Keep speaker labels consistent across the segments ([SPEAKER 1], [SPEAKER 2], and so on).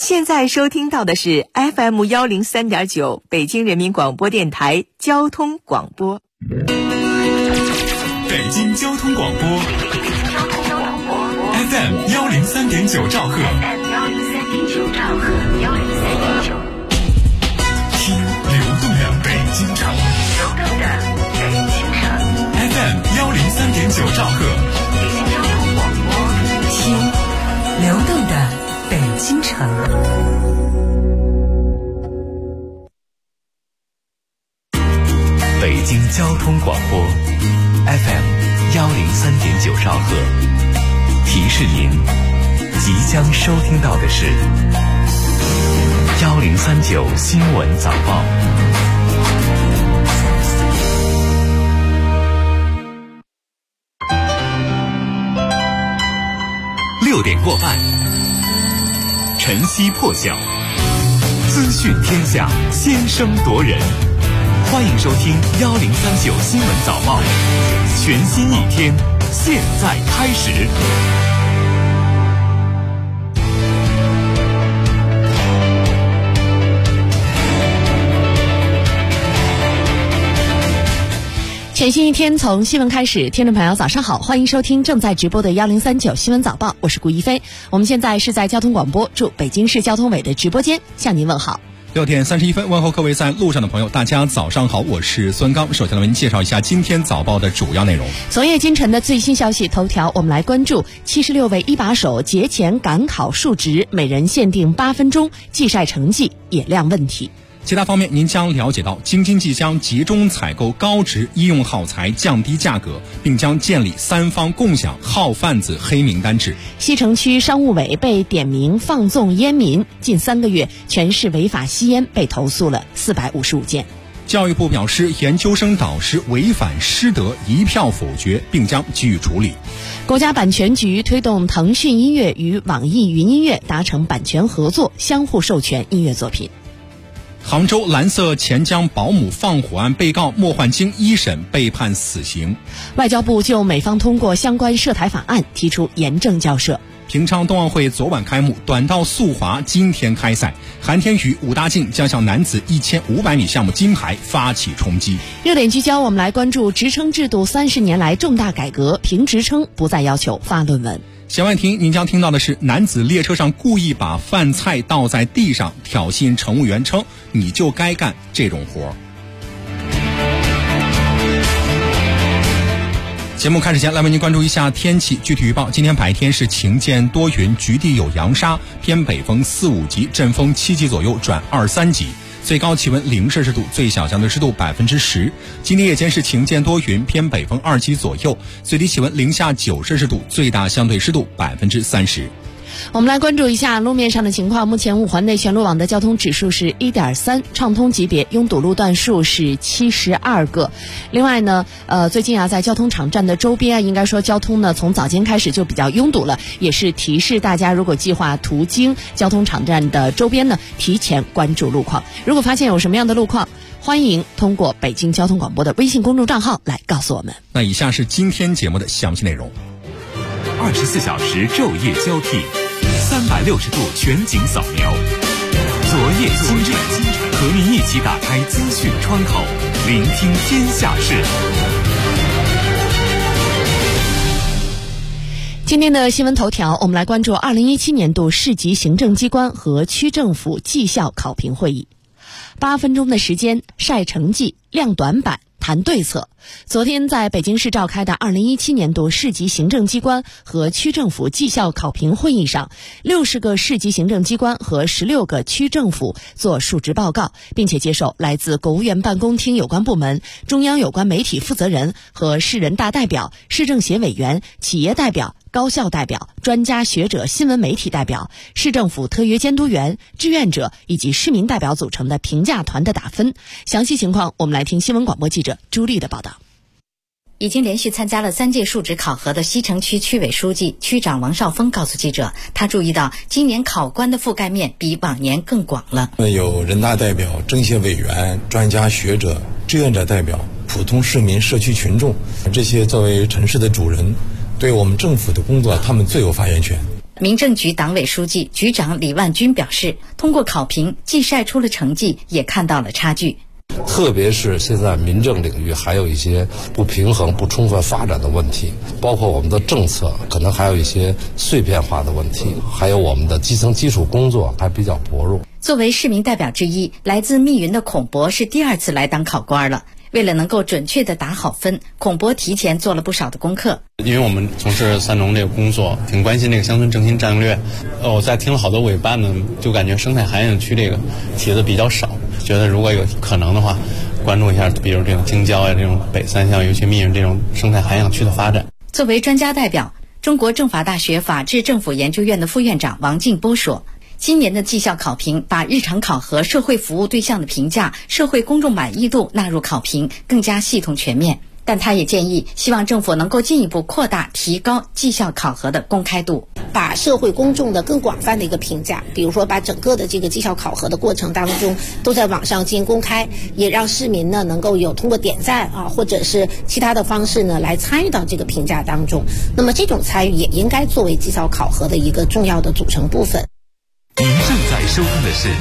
[SPEAKER 1] 现在收听到的是 FM103.9 北京人民广播电台交通广播。
[SPEAKER 2] 北京交通广播 FM103.9 兆赫，听流动的北京城FM103.9 兆赫，
[SPEAKER 3] 北京交通广播，听流动的北京城。
[SPEAKER 4] 北京交通广播 FM103.9 兆赫，提示您即将收听到的是1039新闻早报。6点过半，晨曦破晓，资讯天下，先声夺人。欢迎收听1039新闻早报，全新一天，现在开始。
[SPEAKER 5] 全新一天从新闻开始，听众朋友早上好，欢迎收听正在直播的1039新闻早报，我是顾一飞。我们现在是在交通广播驻北京市交通委的直播间向您问好。
[SPEAKER 6] 6点31分，问候各位在路上的朋友，大家早上好，我是孙刚。首先来为您介绍一下今天早报的主要内容。
[SPEAKER 5] 昨夜今晨的最新消息头条，我们来关注76位一把手节前赶考述职，每人限定8分钟，计晒成绩也亮问题。
[SPEAKER 6] 其他方面，您将了解到京津冀将集中采购高值医用耗材，降低价格，并将建立3方共享耗贩子黑名单制。
[SPEAKER 5] 西城区商务委被点名放纵烟民，近3个月全市违法吸烟被投诉了455件。
[SPEAKER 6] 教育部表示，研究生导师违反师德一票否决，并将给予处理。
[SPEAKER 5] 国家版权局推动腾讯音乐与网易云音乐达成版权合作，相互授权音乐作品。
[SPEAKER 6] 杭州蓝色钱江保姆放火案被告莫焕晶一审被判死刑。
[SPEAKER 5] 外交部就美方通过相关涉台法案提出严正交涉。
[SPEAKER 6] 平昌冬奥会昨晚开幕，短道速滑今天开赛，韩天宇、武大靖将向男子1500米项目金牌发起冲击。
[SPEAKER 5] 热点聚焦，我们来关注职称制度30年来重大改革，评职称不再要求发论文。
[SPEAKER 6] 弦外听您将听到的是，男子列车上故意把饭菜倒在地上，挑衅乘务员称你就该干这种活。节目开始前，来为您关注一下天气具体预报。今天白天是晴间多云，局地有扬沙，偏北风4、5级，阵风7级左右转2、3级。最高气温0摄氏度，最小相对湿度10%。今天夜间是晴间多云，偏北风2级左右，最低气温零下9摄氏度，最大相对湿度30%。
[SPEAKER 5] 我们来关注一下路面上的情况。目前5环内全路网的交通指数是 1.3， 畅通级别拥堵路段数是72个。另外呢，最近在交通场站的周边应该说交通呢从早间开始就比较拥堵了，也是提示大家如果计划途经交通场站的周边呢，提前关注路况。如果发现有什么样的路况，欢迎通过北京交通广播的微信公众账号来告诉我们。
[SPEAKER 6] 那以下是今天节目的详细内容。
[SPEAKER 4] 24小时昼夜交替，360度全景扫描，昨夜今晨，和您一起打开资讯窗口，聆听天下事。
[SPEAKER 5] 今天的新闻头条，我们来关注2017年度市级行政机关和区政府绩效考评会议。8分钟的时间，晒成绩，亮短板，谈对策。昨天在北京市召开的2017年度市级行政机关和区政府绩效考评会议上，60个市级行政机关和16个区政府做述职报告，并且接受来自国务院办公厅有关部门、中央有关媒体负责人和市人大代表、市政协委员、企业代表、高校代表、专家学者、新闻媒体代表、市政府特约监督员、志愿者以及市民代表组成的评价团的打分。详细情况我们来听新闻广播记者朱丽的报道。
[SPEAKER 7] 已经连续参加了3届述职考核的西城区区委书记、区长王少峰告诉记者，他注意到今年考官的覆盖面比往年更广了。
[SPEAKER 8] 有人大代表、政协委员、专家学者、志愿者代表、普通市民、社区群众，这些作为城市的主人，对我们政府的工作他们最有发言权。
[SPEAKER 7] 民政局党委书记、局长李万军表示，通过考评，既晒出了成绩，也看到了差距。
[SPEAKER 9] 特别是现在民政领域还有一些不平衡、不充分发展的问题，包括我们的政策可能还有一些碎片化的问题，还有我们的基层基础工作还比较薄弱。
[SPEAKER 7] 作为市民代表之一，来自密云的孔博是第2次来当考官了。为了能够准确地打好分，孔博提前做了不少的功课。
[SPEAKER 10] 因为我们从事三农这个工作，挺关心这个乡村振兴战略。我在听了好多委办呢，就感觉生态涵养区这个提的比较少，觉得如果有可能的话，关注一下，比如这种京郊啊，这种北三乡，尤其密云这种生态涵养区的发展。
[SPEAKER 7] 作为专家代表，中国政法大学法治政府研究院的副院长王劲波说，今年的绩效考评把日常考核社会服务对象的评价、社会公众满意度纳入考评，更加系统全面。但他也建议，希望政府能够进一步扩大、提高绩效考核的公开度，
[SPEAKER 11] 把社会公众的更广泛的一个评价，比如说把整个的这个绩效考核的过程当中都在网上进行公开，也让市民呢能够有通过点赞啊，或者是其他的方式呢来参与到这个评价当中。那么这种参与也应该作为绩效考核的一个重要的组成部分。
[SPEAKER 4] 您正在收听的是1039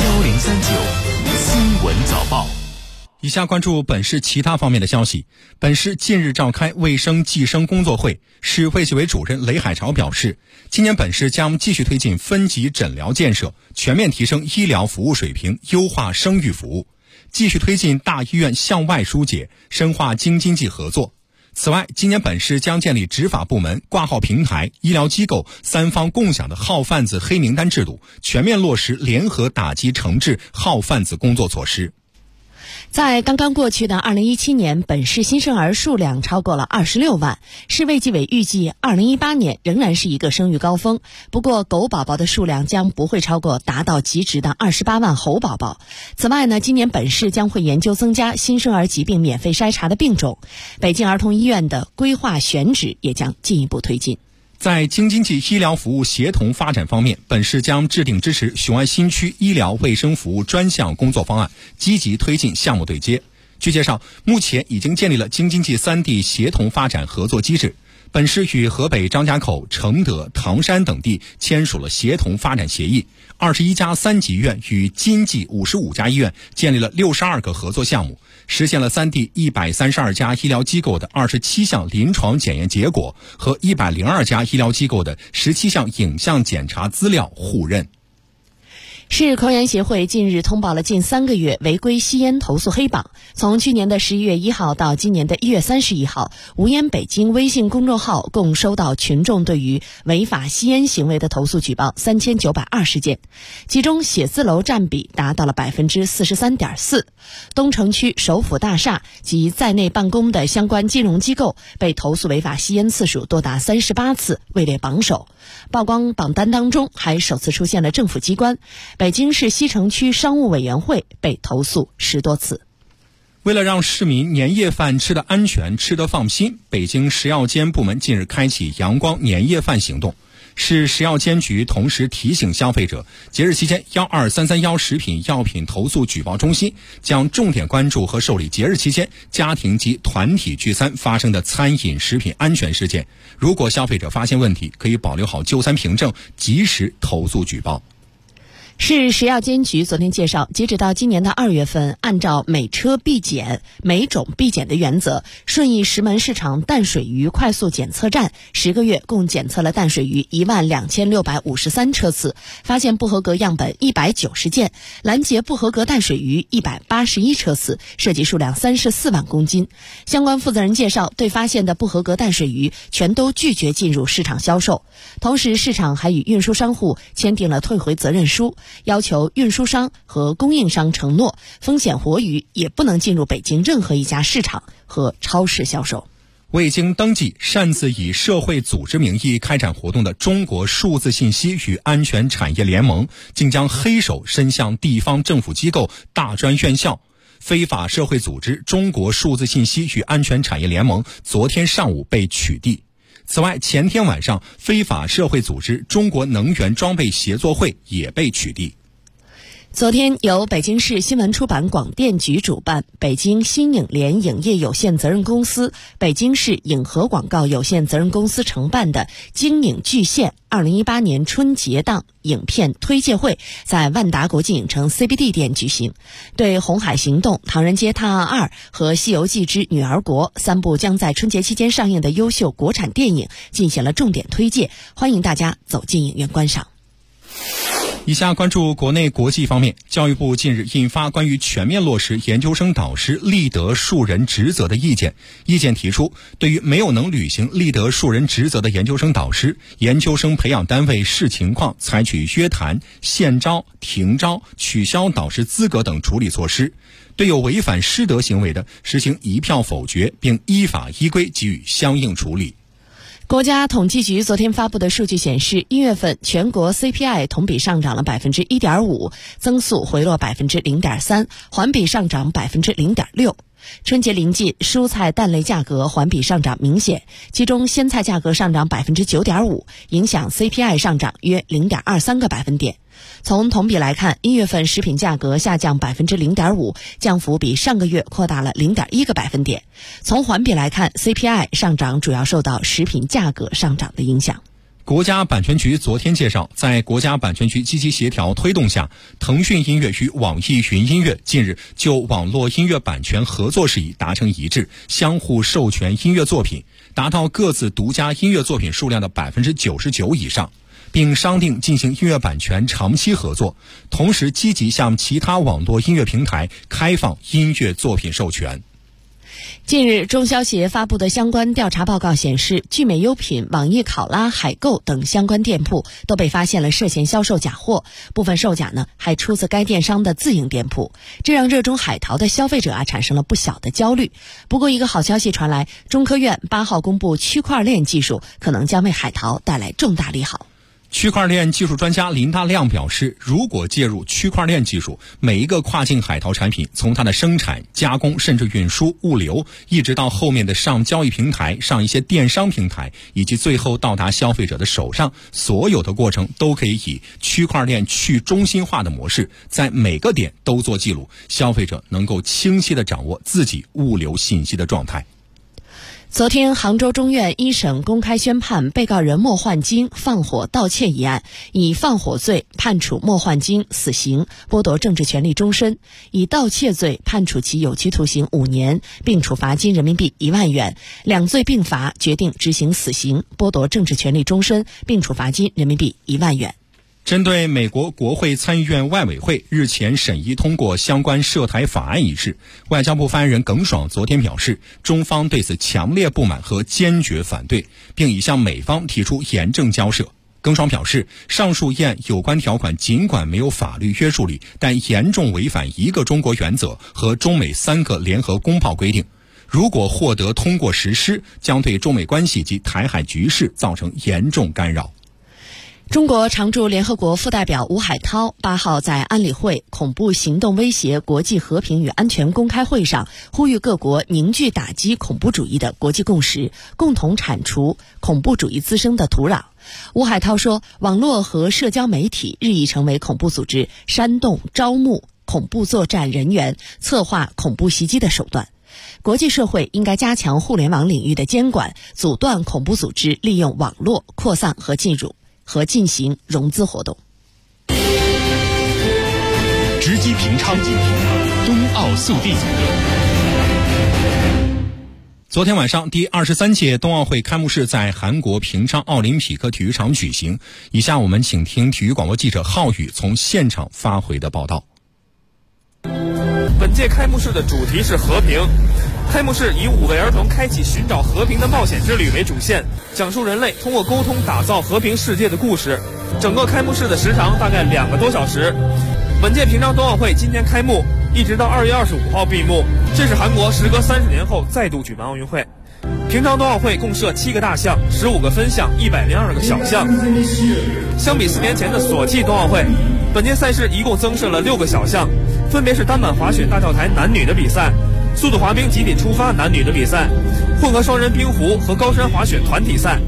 [SPEAKER 4] 新闻早报。
[SPEAKER 6] 以下关注本市其他方面的消息。本市近日召开卫生计生工作会，市卫计委主任雷海潮表示，今年本市将继续推进分级诊疗建设，全面提升医疗服务水平，优化生育服务，继续推进大医院向外疏解，深化京津冀合作。此外，今年本市将建立执法部门、挂号平台、医疗机构三方共享的号贩子黑名单制度，全面落实联合打击惩治号贩子工作措施。
[SPEAKER 5] 在刚刚过去的2017年，本市新生儿数量超过了26万。市卫计委预计2018年仍然是一个生育高峰，不过狗宝宝的数量将不会超过达到极值的28万猴宝宝。此外呢，今年本市将会研究增加新生儿疾病免费筛查的病种，北京儿童医院的规划选址也将进一步推进。
[SPEAKER 6] 在京津冀医疗服务协同发展方面，本市将制定支持雄安新区医疗卫生服务专项工作方案，积极推进项目对接。据介绍，目前已经建立了京津冀3地协同发展合作机制。本市与河北张家口、承德、唐山等地签署了协同发展协议，21家3级医院与津冀55家医院建立了62个合作项目，实现了3地132家医疗机构的27项临床检验结果和102家医疗机构的17项影像检查资料互认。
[SPEAKER 5] 市科研协会近日通报了近3个月违规吸烟投诉黑榜，从去年的11月1号到今年的1月31号，无烟北京微信公众号共收到群众对于违法吸烟行为的投诉举报3920件，其中写字楼占比达到了 43.4%。东城区首府大厦及在内办公的相关金融机构被投诉违法吸烟次数多达38次，位列榜首。曝光榜单当中还首次出现了政府机关，北京市西城区商务委员会被投诉10多次。
[SPEAKER 6] 为了让市民年夜饭吃得安全、吃得放心，北京食药监部门近日开启阳光年夜饭行动。市食药监局同时提醒消费者，节日期间12331食品药品投诉举报中心将重点关注和受理节日期间家庭及团体聚餐发生的餐饮食品安全事件。如果消费者发现问题，可以保留好就餐凭证，及时投诉举报。
[SPEAKER 5] 市食药监局昨天介绍，截止到今年的2月份，按照每车必检、每种必检的原则，顺义石门市场淡水鱼快速检测站10个月共检测了淡水鱼12653车次，发现不合格样本190件，拦截不合格淡水鱼181车次，涉及数量34万公斤。相关负责人介绍，对发现的不合格淡水鱼全都拒绝进入市场销售。同时，市场还与运输商户签订了退回责任书，要求运输商和供应商承诺，风险活鱼也不能进入北京任何一家市场和超市销售。
[SPEAKER 6] 未经登记擅自以社会组织名义开展活动的中国数字信息与安全产业联盟，竟将黑手伸向地方政府机构、大专院校。非法社会组织中国数字信息与安全产业联盟昨天上午被取缔。此外，前天晚上，非法社会组织中国能源装备协作会也被取缔。
[SPEAKER 5] 昨天由北京市新闻出版广电局主办，北京新影联影业有限责任公司、北京市影和广告有限责任公司承办的京影巨献2018年春节档影片推介会在万达国际影城 CBD 店举行，对《红海行动》、《唐人街探案2》和《西游记之女儿国》3部将在春节期间上映的优秀国产电影进行了重点推介，欢迎大家走进影院观赏。
[SPEAKER 6] 以下关注国内国际方面，教育部近日印发关于全面落实研究生导师立德树人职责的意见。意见提出，对于没有能履行立德树人职责的研究生导师，研究生培养单位视情况采取约谈、限招、停招、取消导师资格等处理措施；对有违反师德行为的，实行一票否决，并依法依规给予相应处理。
[SPEAKER 5] 国家统计局昨天发布的数据显示，1月份全国 CPI 同比上涨了 1.5%， 增速回落 0.3%， 环比上涨 0.6%。春节临近，蔬菜蛋类价格环比上涨明显，其中鲜菜价格上涨 9.5%， 影响 CPI 上涨约 0.23个百分点。从同比来看，1月份食品价格下降 0.5%， 降幅比上个月扩大了 0.1个百分点。从环比来看， CPI 上涨主要受到食品价格上涨的影响。
[SPEAKER 6] 国家版权局昨天介绍，在国家版权局积极协调推动下，腾讯音乐与网易云音乐近日就网络音乐版权合作事宜达成一致，相互授权音乐作品，达到各自独家音乐作品数量的 99% 以上，并商定进行音乐版权长期合作，同时积极向其他网络音乐平台开放音乐作品授权。
[SPEAKER 5] 近日，中消协发布的相关调查报告显示，聚美优品、网易考拉、海购等相关店铺都被发现了涉嫌销售假货，部分售假呢还出自该电商的自营店铺，这让热衷海淘的消费者产生了不小的焦虑。不过，一个好消息传来，中科院8号公布区块链技术可能将为海淘带来重大利好。
[SPEAKER 6] 区块链技术专家林大亮表示，如果介入区块链技术，每一个跨境海淘产品，从它的生产、加工，甚至运输、物流，一直到后面的上交易平台、上一些电商平台，以及最后到达消费者的手上，所有的过程都可以以区块链去中心化的模式，在每个点都做记录，消费者能够清晰地掌握自己物流信息的状态。
[SPEAKER 5] 昨天，杭州中院一审公开宣判被告人莫焕晶放火盗窃一案，以放火罪判处莫焕晶死刑，剥夺政治权利终身；以盗窃罪判处其有期徒刑5年，并处罚金人民币1万元。两罪并罚，决定执行死刑，剥夺政治权利终身，并处罚金人民币1万元。
[SPEAKER 6] 针对美国国会参议院外委会日前审议通过相关涉台法案一事，外交部发言人耿爽昨天表示，中方对此强烈不满和坚决反对，并已向美方提出严正交涉。耿爽表示，上述议案有关条款尽管没有法律约束力，但严重违反一个中国原则和中美3个联合公报规定，如果获得通过实施，将对中美关系及台海局势造成严重干扰。
[SPEAKER 5] 中国常驻联合国副代表吴海涛8号在安理会恐怖行动威胁国际和平与安全公开会上呼吁各国凝聚打击恐怖主义的国际共识，共同铲除恐怖主义滋生的土壤。吴海涛说，网络和社交媒体日益成为恐怖组织煽动、招募恐怖作战人员、策划恐怖袭击的手段。国际社会应该加强互联网领域的监管，阻断恐怖组织利用网络扩散和进行融资活动。
[SPEAKER 4] 直击平昌，冬奥速递。
[SPEAKER 6] 昨天晚上，第23届冬奥会开幕式在韩国平昌奥林匹克体育场举行。以下我们请听体育广播记者浩宇从现场发回的报道。
[SPEAKER 12] 本届开幕式的主题是和平。开幕式以5位儿童开启寻找和平的冒险之旅为主线，讲述人类通过沟通打造和平世界的故事。整个开幕式的时长大概2个多小时。本届平昌冬奥会今天开幕，一直到2月25号闭幕，这是韩国时隔30年后再度举办奥运会。平昌冬奥会共设7个大项、15个分项、102个小项。相比4年前的索契冬奥会，本届赛事一共增设了6个小项，分别是单板滑雪大跳台男女的比赛、速度滑冰极品出发男女的比赛、混合双人冰壶和高山滑雪团体赛、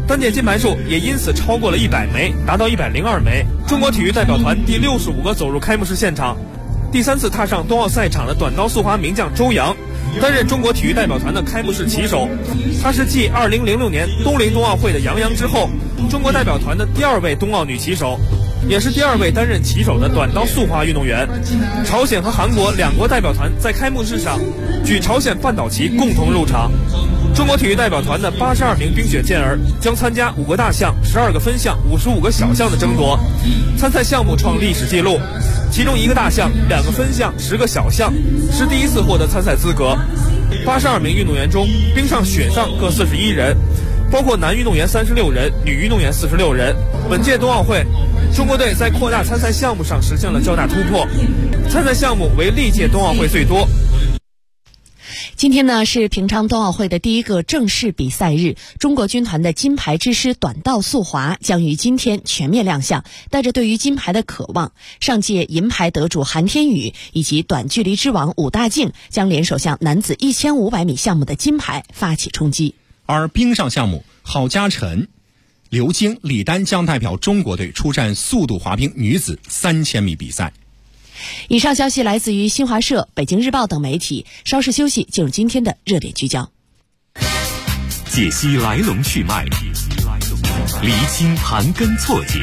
[SPEAKER 12] 单届金牌数也因此超过了100枚，达到102枚。中国体育代表团第65个走入开幕式现场。第3次踏上冬奥赛场的短道速滑名将周洋，担任中国体育代表团的开幕式旗手。他是继2006年东京冬奥会的杨洋之后，中国代表团的第2位冬奥女旗手，也是第2位担任旗手的短道速滑运动员。朝鲜和韩国2国代表团在开幕式上举朝鲜半岛旗共同入场。中国体育代表团的82名冰雪健儿将参加5个大项、12个分项、55个小项的争夺，参赛项目创历史纪录。其中1个大项、2个分项、10个小项是第1次获得参赛资格。82名运动员中，冰上、雪上各41人，包括男运动员36人、女运动员46人。本届冬奥会，中国队在扩大参赛项目上实现了较大突破，参赛项目为历届冬奥会最多。
[SPEAKER 5] 今天呢是平昌冬奥会的第1个正式比赛日，中国军团的金牌之师短道速滑将于今天全面亮相。带着对于金牌的渴望，上届银牌得主韩天宇以及短距离之王武大靖将联手向男子1500米项目的金牌发起冲击。
[SPEAKER 6] 而冰上项目，郝佳晨、刘晶、李丹将代表中国队出战速度滑冰女子3000米比赛。
[SPEAKER 5] 以上消息来自于新华社、北京日报等媒体。稍事休息，进入今天的热点聚焦，
[SPEAKER 4] 解析来龙去脉，厘清盘根错节，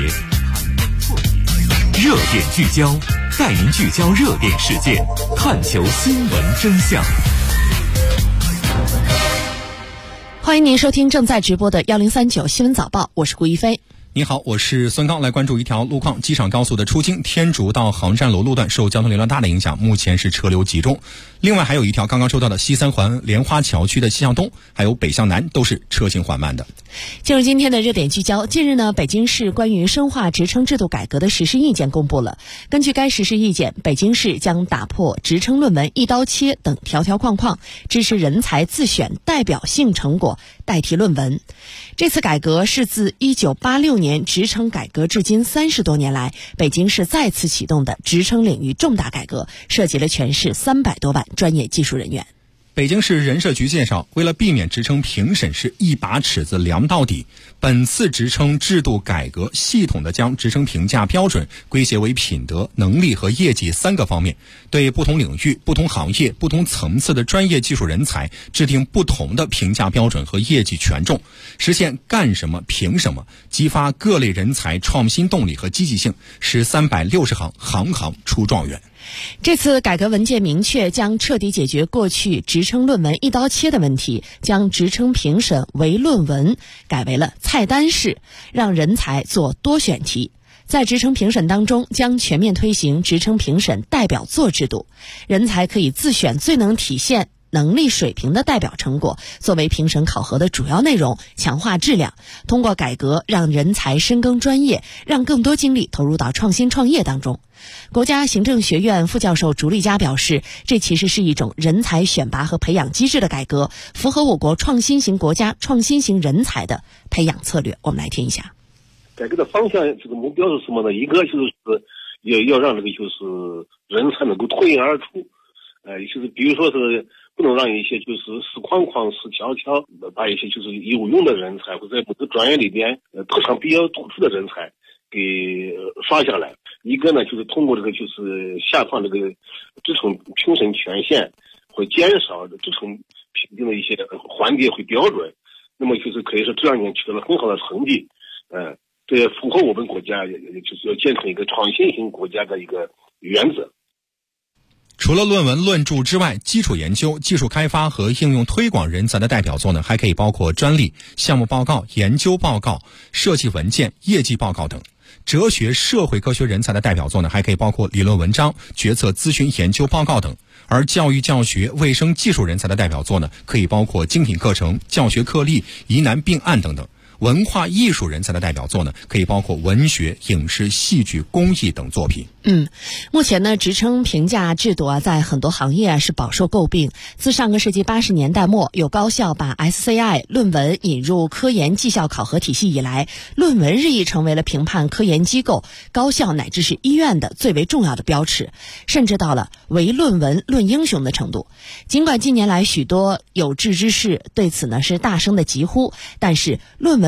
[SPEAKER 4] 热点聚焦，带您聚焦热点事件，探求新闻真相。
[SPEAKER 5] 欢迎您收听正在直播的1039新闻早报，我是顾一飞。
[SPEAKER 6] 你好，我是孙刚，来关注一条路况。机场高速的出京天竺到航站楼路段受交通流量大的影响，目前是车流集中。另外还有一条刚刚收到的西三环莲花桥区的西向东还有北向南都是车行缓慢的。
[SPEAKER 5] 进入今天的热点聚焦，近日呢，北京市关于深化职称制度改革的实施意见公布了。根据该实施意见，北京市将打破职称论文一刀切等条条框框，支持人才自选代表性成果代替论文。这次改革是自1986年职称改革至今30多年来，北京市再次启动的职称领域重大改革，涉及了全市300多万专业技术人员。
[SPEAKER 6] 北京市人社局介绍，为了避免职称评审是一把尺子量到底，本次职称制度改革系统地将职称评价标准归结为品德、能力和业绩3个方面，对不同领域、不同行业、不同层次的专业技术人才制定不同的评价标准和业绩权重，实现干什么评什么，激发各类人才创新动力和积极性，使360行行行出状元。
[SPEAKER 5] 这次改革文件明确，将彻底解决过去职称论文一刀切的问题，将职称评审为论文改为了菜单式，让人才做多选题。在职称评审当中，将全面推行职称评审代表作制度，人才可以自选最能体现能力水平的代表成果作为评审考核的主要内容，强化质量。通过改革，让人才深耕专业，让更多精力投入到创新创业当中。国家行政学院副教授竺立佳表示，这其实是一种人才选拔和培养机制的改革，符合我国创新型国家创新型人才的培养策略。我们来听一下。
[SPEAKER 13] 改革的方向，这个目标是什么呢？一个就是要让这个就是人才能够脱颖而出，就是比如说是不能让一些就是死框框、死翘翘，把一些就是有用的人才或者在某个专业里边特长比较突出的人才给刷下来。一个呢，就是通过这个就是下放这个职称评审权限，会减少职称评定的一些环节会标准，那么就是可以说这2年取得了很好的成绩，这也符合我们国家就是要建成一个创新型国家的一个原则。
[SPEAKER 6] 除了论文论著之外，基础研究、技术开发和应用推广人才的代表作呢，还可以包括专利、项目报告、研究报告、设计文件、业绩报告等。哲学、社会科学人才的代表作呢，还可以包括理论文章、决策咨询研究报告等。而教育教学、卫生技术人才的代表作呢，可以包括精品课程、教学课例、疑难并案等等。文化艺术人才的代表作呢，可以包括文学、影视、戏剧、公益等作品。
[SPEAKER 5] 目前呢，职称评价制度在很多行业是饱受诟病。自上个世纪80年代末，有高校把 SCI 论文引入科研绩效考核体系以来，论文日益成为了评判科研机构、高校乃至是医院的最为重要的标尺，甚至到了唯论文论英雄的程度。尽管近年来许多有志之士对此呢是大声的疾呼，但是论文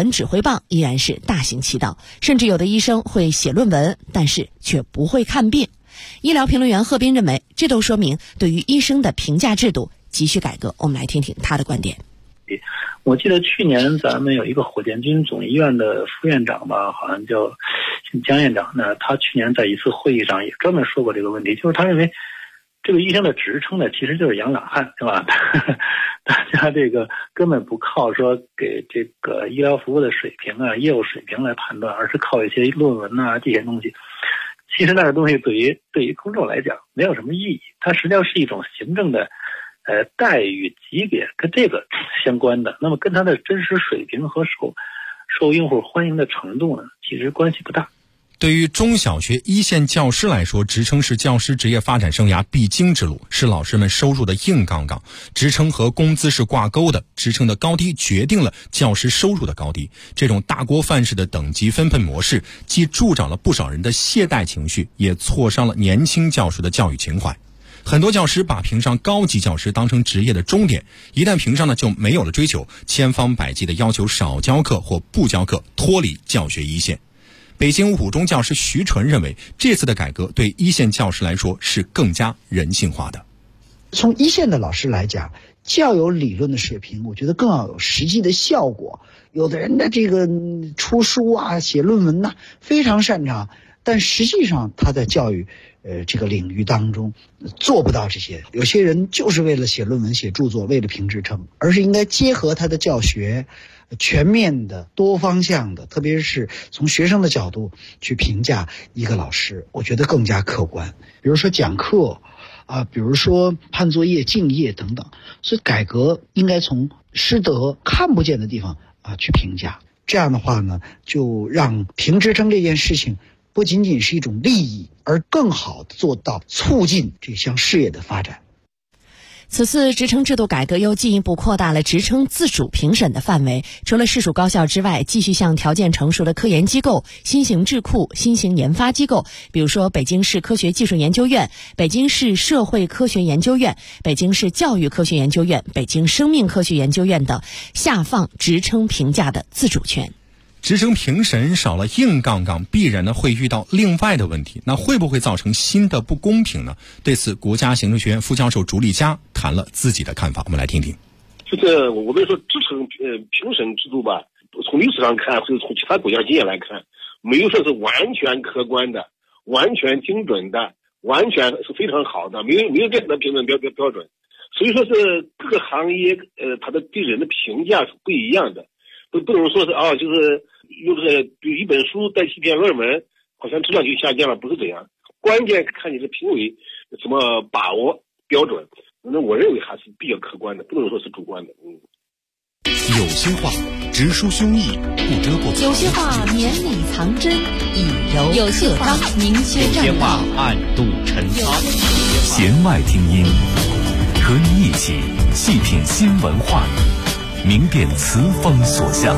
[SPEAKER 5] 文指挥棒依然是大行其道，甚至有的医生会写论文，但是却不会看病。医疗评论员贺斌认为，这都说明对于医生的评价制度急需改革。我们来听听他的观点。
[SPEAKER 14] 我记得去年咱们有一个火箭军总医院的副院长吧，好像叫江院长呢，他去年在一次会议上也专门说过这个问题，就是他认为这个医生的职称呢，其实就是养懒汉，对吧？大家这个根本不靠说给这个医疗服务的水平啊、业务水平来判断，而是靠一些论文啊这些东西。其实那个东西对于公众来讲没有什么意义，它实际上是一种行政的待遇级别，跟这个相关的。那么跟它的真实水平和受用户欢迎的程度呢，其实关系不大。
[SPEAKER 6] 对于中小学一线教师来说，职称是教师职业发展生涯必经之路，是老师们收入的硬杠杠。职称和工资是挂钩的，职称的高低决定了教师收入的高低。这种大锅饭式的等级分配模式，既助长了不少人的懈怠情绪，也挫伤了年轻教师的教育情怀。很多教师把评上高级教师当成职业的终点，一旦评上呢，就没有了追求，千方百计的要求少教课或不教课，脱离教学一线。北京五中教师徐纯认为，这次的改革对一线教师来说是更加人性化的。
[SPEAKER 15] 从一线的老师来讲，既要有理论的水平，我觉得更要有实际的效果。有的人的这个出书啊、写论文呐，非常擅长，但实际上他在教育这个领域当中做不到这些。有些人就是为了写论文、写著作，为了评职称，而是应该结合他的教学，全面的、多方向的，特别是从学生的角度去评价一个老师，我觉得更加客观。比如说讲课啊，比如说判作业、敬业等等。所以改革应该从师德看不见的地方啊去评价。这样的话呢，就让评职称这件事情不仅仅是一种利益，而更好地做到促进这项事业的发展。
[SPEAKER 5] 此次职称制度改革又进一步扩大了职称自主评审的范围，除了市属高校之外，继续向条件成熟的科研机构、新型智库、新型研发机构，比如说北京市科学技术研究院、北京市社会科学研究院、北京市教育科学研究院、北京生命科学研究院等下放职称评价的自主权。
[SPEAKER 6] 职称评审少了硬杠杠，必然呢会遇到另外的问题，那会不会造成新的不公平呢？对此，国家行政学院副教授朱立佳谈了自己的看法，我们来听听。
[SPEAKER 13] 就是我们说职称评审制度吧，从历史上看，或者从其他国家经验来看，没有说是完全客观的、完全精准的、完全是非常好的，没有这样的评审标准。所以说是各个行业它的对人的评价是不一样的，不能说是就是用这个比如一本书带起一篇论文，好像质量就下降了，不是这样。关键看你是评委怎么把握标准，那我认为还是比较客观的，不能说是主观的。
[SPEAKER 4] 有些话直抒胸臆，不遮不藏；
[SPEAKER 5] 有些话绵里藏针，以柔
[SPEAKER 16] 有些话明确
[SPEAKER 4] 有些话暗度陈仓。弦外听音，和你一起细品新闻话语，明辨词风所向。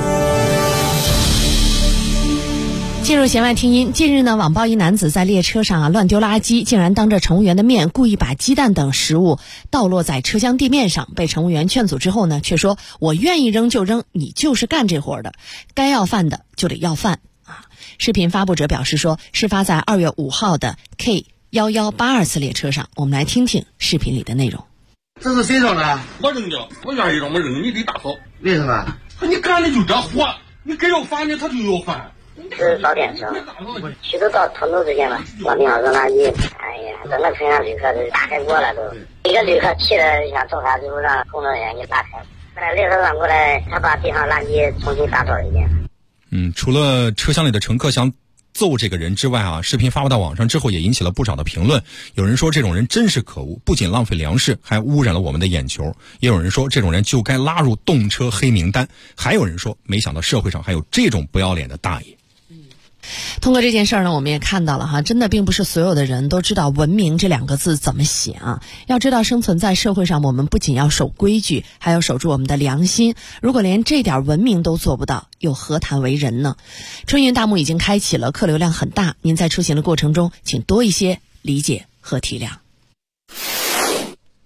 [SPEAKER 5] 进入弦外听音，近日呢，网曝一男子在列车上乱丢垃圾，竟然当着乘务员的面故意把鸡蛋等食物倒落在车厢地面上。被乘务员劝阻之后呢，却说我愿意扔就扔，你就是干这活的，该要饭的就得要饭啊。视频发布者表示说，事发在2月5号的 K1182次列车上。我们来听听视频里的内容。
[SPEAKER 17] 这是谁扔的？
[SPEAKER 18] 我扔的，我愿意扔我扔，你得打扫。
[SPEAKER 17] 为什么？
[SPEAKER 18] 你干的就这活，你该要饭的他就要饭。
[SPEAKER 19] 是早点时候，其实到同路之间吧，往地上扔垃圾，哎呀，整个车厢旅客都打开锅了都。一个旅客气得想揍他，最后让工作人员给打开了。后来列车长过来，他把地上垃圾重新打扫一遍。
[SPEAKER 6] 除了车厢里的乘客想揍这个人之外啊，视频发布到网上之后也引起了不少的评论。有人说这种人真是可恶，不仅浪费粮食，还污染了我们的眼球。也有人说这种人就该拉入动车黑名单。还有人说没想到社会上还有这种不要脸的大爷。
[SPEAKER 5] 通过这件事儿呢，我们也看到了哈，真的并不是所有的人都知道文明这2个字怎么写啊。要知道生存在社会上，我们不仅要守规矩，还要守住我们的良心。如果连这点文明都做不到，又何谈为人呢？春运大幕已经开启了，客流量很大，您在出行的过程中请多一些理解和体谅。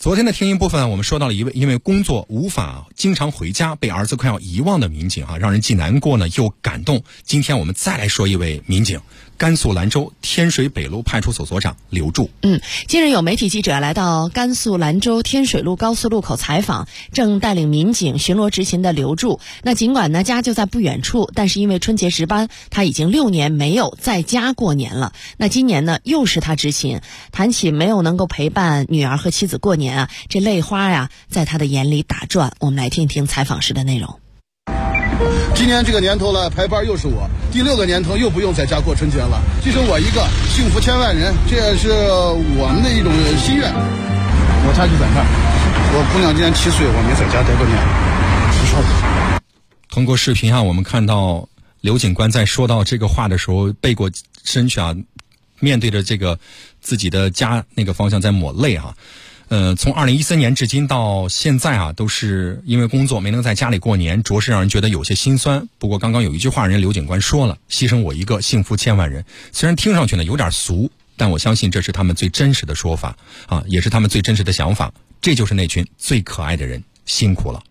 [SPEAKER 6] 昨天的听音部分，我们说到了一位因为工作无法经常回家，被儿子快要遗忘的民警让人既难过呢又感动。今天我们再来说一位民警，甘肃兰州天水北路派出所所长刘柱。
[SPEAKER 5] 近日有媒体记者来到甘肃兰州天水路高速路口采访，正带领民警巡逻执勤的刘柱。那尽管呢家就在不远处，但是因为春节值班，他已经6年没有在家过年了。那今年呢又是他执勤，谈起没有能够陪伴女儿和妻子过年这泪花在他的眼里打转。我们来听一听采访时的内容。
[SPEAKER 18] 今年这个年头了，排班又是我，第6个年头又不用在家过春节了，就剩我一个，幸福千万人，这也是我们的一种心愿。我家就在那儿，我姑娘今年7岁，我没在家待过年，不少的。
[SPEAKER 6] 通过视频我们看到刘警官在说到这个话的时候背过身去面对着这个自己的家那个方向在抹泪从2013年至今到现在都是因为工作没能在家里过年，着实让人觉得有些心酸。不过刚刚有一句话人刘警官说了，牺牲我一个，幸福千万人。虽然听上去呢有点俗，但我相信这是他们最真实的说法也是他们最真实的想法。这就是那群最可爱的人，辛苦了。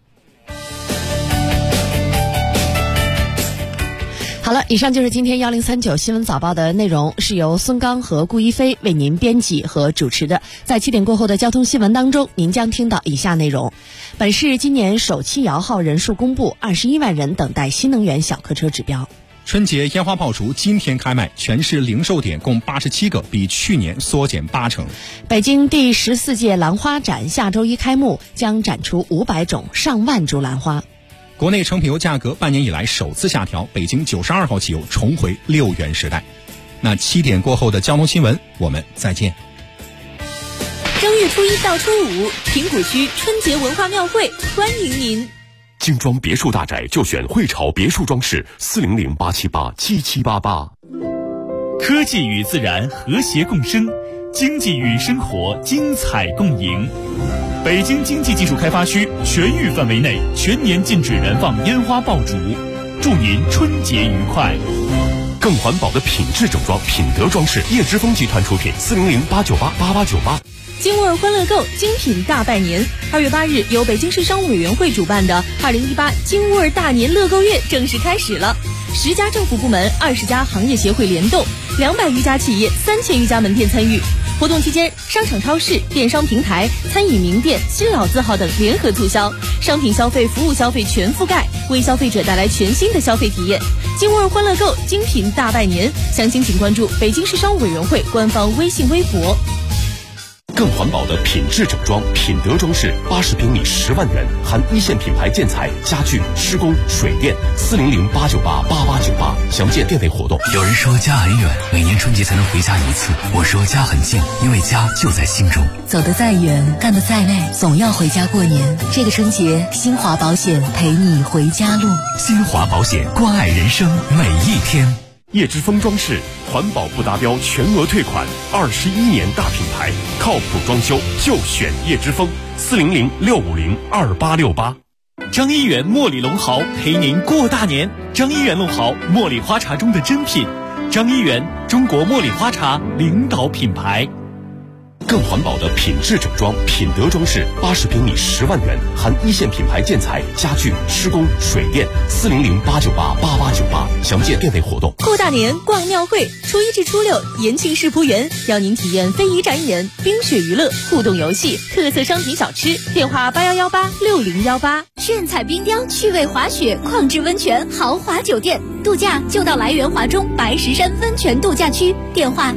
[SPEAKER 5] 好了，以上就是今天1039新闻早报的内容，是由孙刚和顾一飞为您编辑和主持的。在7点过后的交通新闻当中，您将听到以下内容：本市今年首期摇号人数公布，21万人等待新能源小客车指标。
[SPEAKER 6] 春节烟花爆竹今天开卖，全市零售点共87个，比去年缩减80%。
[SPEAKER 5] 北京第14届兰花展下周一开幕，将展出500种上万株兰花。
[SPEAKER 6] 国内成品油价格半年以来首次下调，北京92号汽油重回6元时代。那7点过后的交通新闻，我们再见。
[SPEAKER 16] 正月初1到初5，平谷区春节文化庙会欢迎您。
[SPEAKER 20] 精装别墅大宅就选汇潮别墅装饰，400-878-7788。
[SPEAKER 4] 科技与自然和谐共生，经济与生活精彩共赢。北京经济技术开发区全域范围内全年禁止燃放烟花爆竹，祝您春节愉快。
[SPEAKER 20] 更环保的品质整装，品德装饰，叶之峰集团出品，400-898-8898。
[SPEAKER 16] 金沃尔欢乐购精品大拜年，2月8日由北京市商务委员会主办的2018金沃尔大年乐购月正式开始了。10家政府部门、20家行业协会联动，200余家企业、3000余家门店参与。活动期间，商场、超市、电商平台、餐饮名店、新老字号等联合促销，商品消费、服务消费全覆盖，为消费者带来全新的消费体验。金沃尔欢乐购精品大拜年，详情请关注北京市商务委员会官方微信微博。
[SPEAKER 20] 更环保的品质整装，品德装饰，80平米10万元，含1线品牌建材、家具、施工、水电，400-898-8898。详见店内活动。
[SPEAKER 21] 有人说家很远，每年春节才能回家一次。我说家很近，因为家就在心中。
[SPEAKER 22] 走得再远，干得再累，总要回家过年。这个春节，新华保险陪你回家路。
[SPEAKER 21] 新华保险，关爱人生每一天。
[SPEAKER 20] 叶之峰装饰，环保不达标全额退款，21年大品牌，靠谱装修就选叶之峰，400-650-2868。
[SPEAKER 4] 张一元茉莉龙豪陪您过大年。张一元龙豪，茉莉花茶中的珍品。张一元，中国茉莉花茶领导品牌。
[SPEAKER 20] 更环保的品质整装，品德装饰，80平米10万元，含1线品牌建材、家具、施工、水电，400-898-8898。详见店内活动。
[SPEAKER 16] 过大年逛庙会，初1至初6，延庆世仆园让您体验非遗展演、冰雪娱乐、互动游戏、特色商品小吃。电话8118-6018。
[SPEAKER 23] 炫彩冰雕、趣味滑雪、矿质温泉、豪华酒店，度假就到来源华中白石山温泉度假区。电话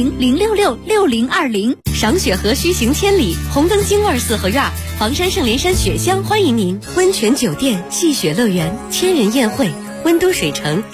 [SPEAKER 23] 400-066-6020。赏雪何须行千里，红灯金沃尔4合院，房山圣莲山雪乡欢迎您。温泉酒店、戏雪乐园、千人宴会，温都水城